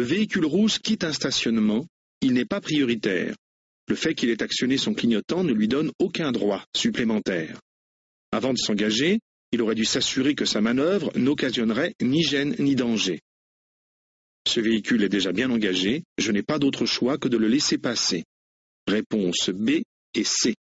le véhicule rouge quitte un stationnement, il n'est pas prioritaire. Le fait qu'il ait actionné son clignotant ne lui donne aucun droit supplémentaire. Avant de s'engager, il aurait dû s'assurer que sa manœuvre n'occasionnerait ni gêne ni danger. Ce véhicule est déjà bien engagé, je n'ai pas d'autre choix que de le laisser passer. Réponse B et C.